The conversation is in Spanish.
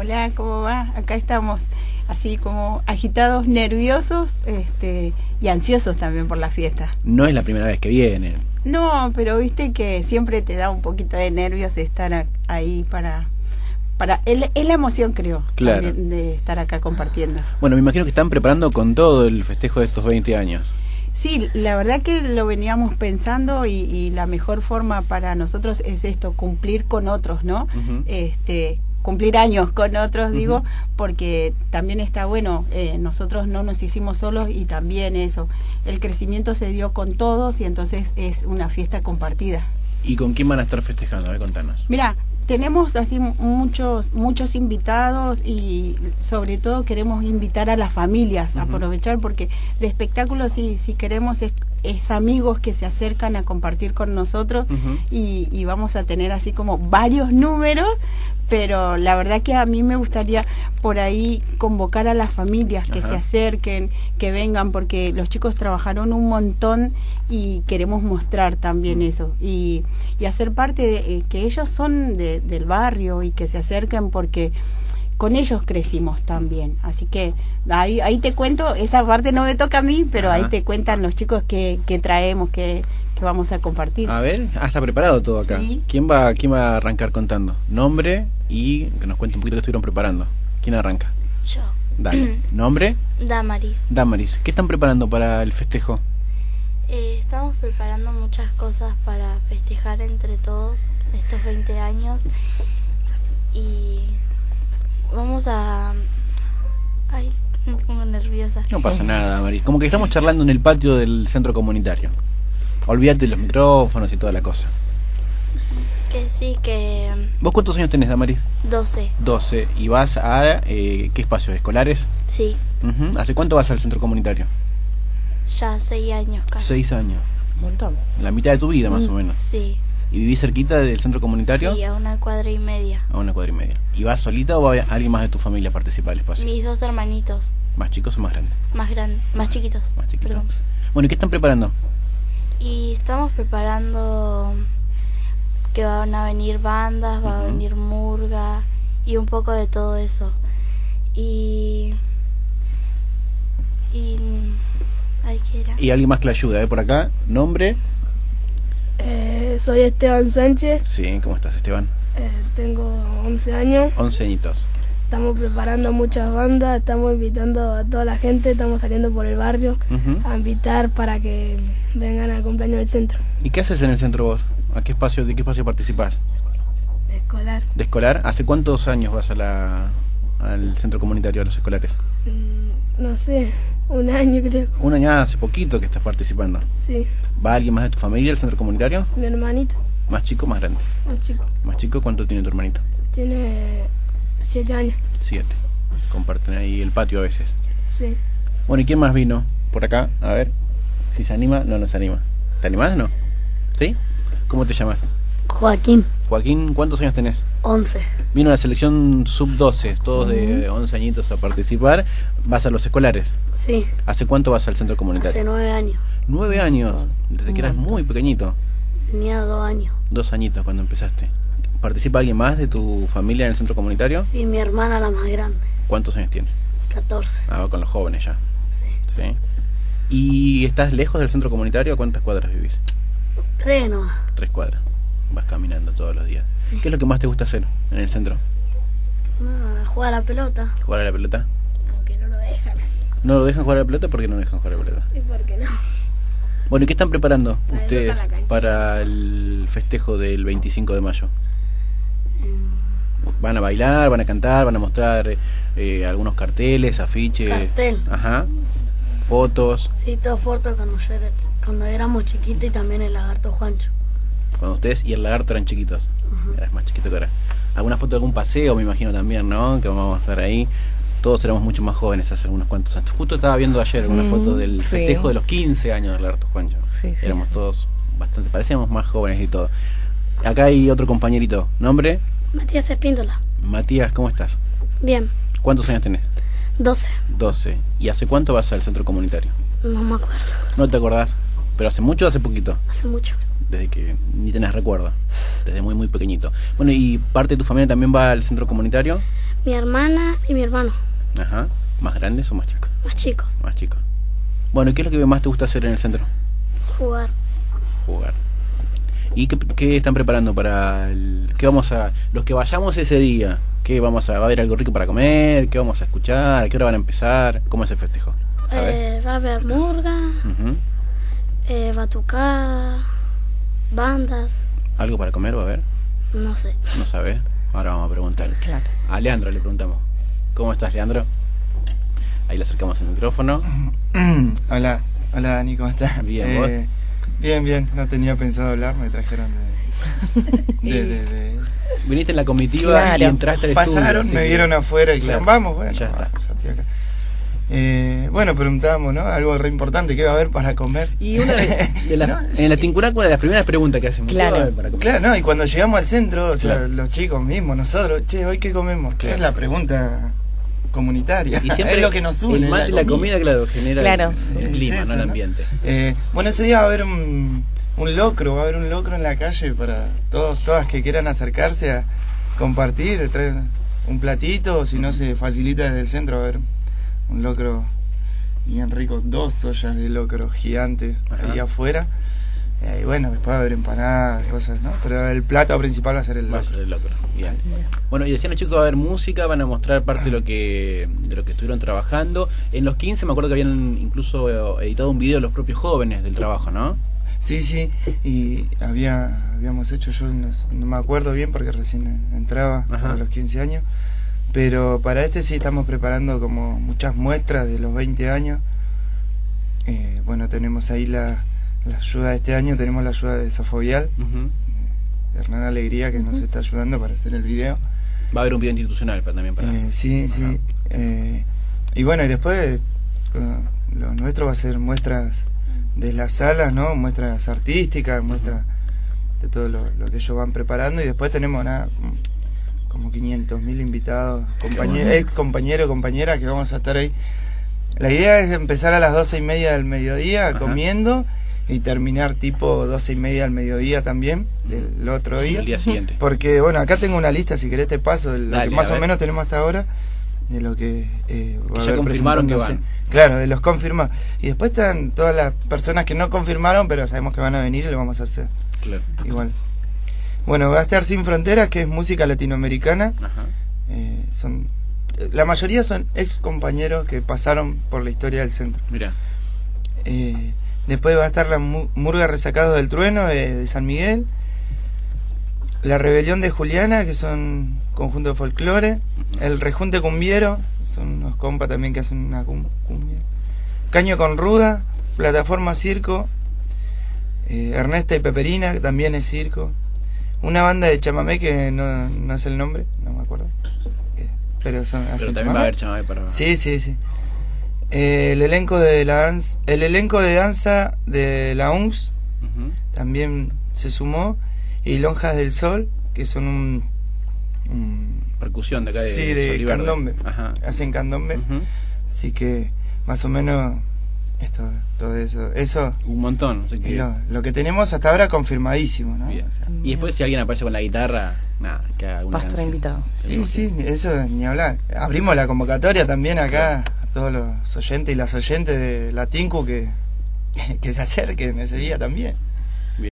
Hola, ¿cómo va? Acá estamos así como agitados, nerviosos, y ansiosos también por la fiesta. No es la primera vez que vienen. No, pero viste que siempre te da un poquito de nervios estar ahí es la emoción, creo, claro, también de estar acá compartiendo. Bueno, me imagino que están preparando con todo el festejo de estos 20 años. Sí, la verdad que lo veníamos pensando y la mejor forma para nosotros es esto, cumplir con otros, ¿no? Uh-huh. Cumplir años con otros, Uh-huh. digo, porque también está bueno, nosotros no nos hicimos solos y también eso, el crecimiento se dio con todos y entonces es una fiesta compartida. ¿Y con quién van a estar festejando? A ver, contanos. Mira, tenemos así muchos invitados y sobre todo queremos invitar a las familias, uh-huh, aprovechar porque de espectáculos si queremos es amigos que se acercan a compartir con nosotros, uh-huh, y vamos a tener así como varios números, pero la verdad que a mí me gustaría por ahí convocar a las familias que, uh-huh, se acerquen, que vengan, porque los chicos trabajaron un montón y queremos mostrar también, uh-huh, eso y hacer parte de que ellos son del barrio y que se acerquen porque con ellos crecimos también, así que ahí te cuento, esa parte no me toca a mí, pero ahí te cuentan los chicos que traemos, que vamos a compartir. A ver, está preparado todo acá. Sí. ¿Quién va a arrancar contando? Nombre y que nos cuente un poquito qué estuvieron preparando. ¿Quién arranca? Yo. Dale. ¿Nombre? Damaris. Damaris. ¿Qué están preparando para el festejo? Estamos preparando muchas cosas para festejar entre todos estos 20 años y vamos a... Ay, me pongo nerviosa. No pasa nada, Damaris. Como que estamos charlando en el patio del centro comunitario. Olvídate de los micrófonos y toda la cosa. Que sí, que... ¿Vos cuántos años tenés, Damaris? 12. 12. ¿Y vas a qué espacios? ¿Escolares? Sí. Uh-huh. ¿Hace cuánto vas al centro comunitario? Ya 6 años casi. 6 años. Un montón. La mitad de tu vida, más o menos. Sí. ¿Y vivís cerquita del centro comunitario? Sí, a 1,5 cuadras. A 1,5 cuadras. ¿Y vas solita o va alguien más de tu familia a participar del espacio? Mis 2 hermanitos. ¿Más chicos o más grandes? Más grandes, más chiquitos. Más chiquitos. Perdón. Bueno, ¿y qué están preparando? Y estamos preparando que van a venir bandas, va, uh-huh, a venir murga y un poco de todo eso. Y ay, ¿qué era? Y alguien más que la ayude, por acá. ¿Nombre? Soy Esteban Sánchez. Sí, ¿cómo estás, Esteban? Tengo 11 años. 11 añitos. Estamos preparando muchas bandas, estamos invitando a toda la gente, estamos saliendo por el barrio, uh-huh, a invitar para que vengan al cumpleaños del centro. ¿Y qué haces en el centro vos? ¿De qué espacio participás? De escolar. ¿De escolar? ¿Hace cuántos años vas al centro comunitario, a los escolares? No sé, 1 año creo. 1 año, hace poquito que estás participando. Sí. ¿Va alguien más de tu familia al centro comunitario? Mi hermanito. ¿Más chico o más grande? Más chico. ¿Más chico? ¿Cuánto tiene tu hermanito? Tiene 7 años. 7. Comparten ahí el patio a veces. Sí. Bueno, ¿y quién más vino por acá? A ver, si se anima, no se anima. ¿Te animás o no? ¿Sí? ¿Cómo te llamas? Joaquín. Joaquín, ¿cuántos años tenés? 11. Vino la selección sub-12, todos de 11 añitos a participar. ¿Vas a los escolares? Sí. ¿Hace cuánto vas al centro comunitario? Hace 9 años. 9 años, desde que eras muy pequeñito. Tenía 2 años. 2 añitos cuando empezaste. ¿Participa alguien más de tu familia en el centro comunitario? Sí, mi hermana la más grande. ¿Cuántos años tiene? 14. Ah, va con los jóvenes ya. Sí. ¿Sí? ¿Y estás lejos del centro comunitario? ¿Cuántas cuadras vivís? 3 nomás. 3 cuadras. Vas caminando todos los días. Sí. ¿Qué es lo que más te gusta hacer en el centro? No, jugar a la pelota. ¿Jugar a la pelota? Aunque no lo dejan. ¿No lo dejan jugar a la pelota? ¿Por qué no dejan jugar a la pelota? ¿Y por qué no? Bueno, ¿y qué están preparando para ustedes para el festejo del 25 de mayo? ¿Van a bailar, van a cantar, van a mostrar algunos carteles, afiches? Cartel. Ajá. ¿Fotos? Sí, todo fotos cuando éramos chiquitos y también el lagarto Juancho. Cuando ustedes y el lagarto eran chiquitos. Uh-huh. Eras más chiquito que ahora. ¿Alguna foto de algún paseo, me imagino también, no? Que vamos a estar ahí. Todos éramos mucho más jóvenes hace unos cuantos años. Justo estaba viendo ayer una foto del festejo de los 15 años del lagarto Juancho. Sí, sí. Éramos todos bastante, parecíamos más jóvenes y todo. Acá hay otro compañerito. ¿Nombre? Matías Espíndola. Matías, ¿cómo estás? Bien. ¿Cuántos años tenés? 12. 12. ¿Y hace cuánto vas al centro comunitario? No me acuerdo. ¿No te acordás? ¿Pero hace mucho o hace poquito? Hace mucho. Desde que ni tenés recuerdo. Desde muy, muy pequeñito. Bueno, ¿y parte de tu familia también va al centro comunitario? mi hermana y mi hermano. Ajá. ¿Más grandes o más chicos? Más chicos. Más chicos. Bueno, ¿y qué es lo que más te gusta hacer en el centro? Jugar. Jugar. ¿Y qué están preparando para qué vamos a, los que vayamos ese día? ¿Qué vamos a, va a haber algo rico para comer? ¿Qué vamos a escuchar? ¿A qué hora van a empezar? ¿Cómo es el festejo? Va a haber murga, batucada, bandas. ¿Algo para comer va a haber? No sé. No sabes. Ahora vamos a preguntar. Claro. A Leandro le preguntamos. ¿Cómo estás, Leandro? Ahí le acercamos el micrófono. Hola, Dani, ¿cómo estás? Bien, ¿vos? Bien, no tenía pensado hablar, me trajeron de Viniste en la comitiva Claro. y entraste al estudio. pasaron, me vieron afuera y Claro. dijeron, vamos, bueno, Ya está. ya estoy acá. Bueno, preguntábamos, ¿no? Algo re importante, ¿qué va a haber para comer? Y una de las, No, en la Tincurácula, de las primeras preguntas que hacemos. Claro. ¿Qué va a haber para comer? Claro, no, y cuando llegamos al centro, o sea, Claro. los chicos mismos, nosotros, che, ¿hoy qué comemos? Claro. Es la pregunta comunitaria, Y siempre es lo que nos une. el mate y la comida, claro, genera Claro, el sí. clima, Es no el eso, ¿no? ambiente. Bueno, ese día va a haber un locro, va a haber un locro en la calle para todas que quieran acercarse a compartir, traer un platito, o si no se facilita desde el centro, va a haber un locro bien rico, 2 ollas de locro gigantes ahí Ajá. afuera. Y bueno, después va a haber empanadas, cosas, ¿no? Pero el plato principal va a ser el Va a locro. ser el locro. Bien. Bueno, y decían los chicos, va a haber música, van a mostrar parte de lo que estuvieron trabajando. En los 15 me acuerdo que habían incluso editado un video de los propios jóvenes del trabajo, ¿no? Sí, y habíamos hecho, yo no me acuerdo bien porque recién entraba Ajá. para los 15 años, pero para este sí estamos preparando como muchas muestras de los 20 años. Bueno, tenemos ahí la ayuda de este año, tenemos la ayuda de Sofobial, Ujú. de Hernán Alegría, que nos está ayudando para hacer el video. Va a haber un video institucional también para... Sí. Y bueno, y después lo nuestro va a ser muestras de las salas, ¿no? Muestras artísticas, muestras de todo lo que ellos van preparando. Y después tenemos como 500.000 invitados, ex compañeros, compañeras que vamos a estar ahí. La idea es empezar a las 12:30 del mediodía. Ajá. Comiendo y terminar tipo 12:30 del mediodía también, del otro día. El día siguiente. Porque, bueno, acá tengo una lista, si querés te paso, de lo Dale, que más a o ver. menos tenemos hasta ahora, de lo que va a Ya haber confirmaron que presentándose. van. Claro, de los confirmados. Y después están todas las personas que no confirmaron, pero sabemos que van a venir y lo vamos a hacer Claro. igual. Bueno, va a estar Sin Fronteras, que es música latinoamericana. Ajá. La mayoría son ex compañeros que pasaron por la historia del centro. Mira. Después va a estar la Murga Resacados del Trueno de San Miguel, La Rebelión de Juliana, que son conjunto de folclore, El Rejunte Cumbiero, son unos compas también que hacen una cumbia, Caño con Ruda, Plataforma Circo, Ernesta y Peperina, que también es circo, una banda de chamamé que no es el nombre, no me acuerdo, pero hacen Pero también chamamé. va a haber chamamé para... Sí. El elenco de danza de la UNS Ujú. también se sumó, y Lonjas del Sol, que son un Percusión de acá de sí, de Soliverde. candombe. Ajá. Hacen candombe. Ujú. Así que más o menos todo eso Un montón. Así es que... lo que tenemos hasta ahora confirmadísimo, ¿no? Bien. O sea, Y después si alguien aparece con la guitarra, nada, que haga una Va a estar canción. invitado. sí, eso ni hablar. Abrimos la convocatoria también acá a todos los oyentes y las oyentes de la Tinku que se acerquen ese día también.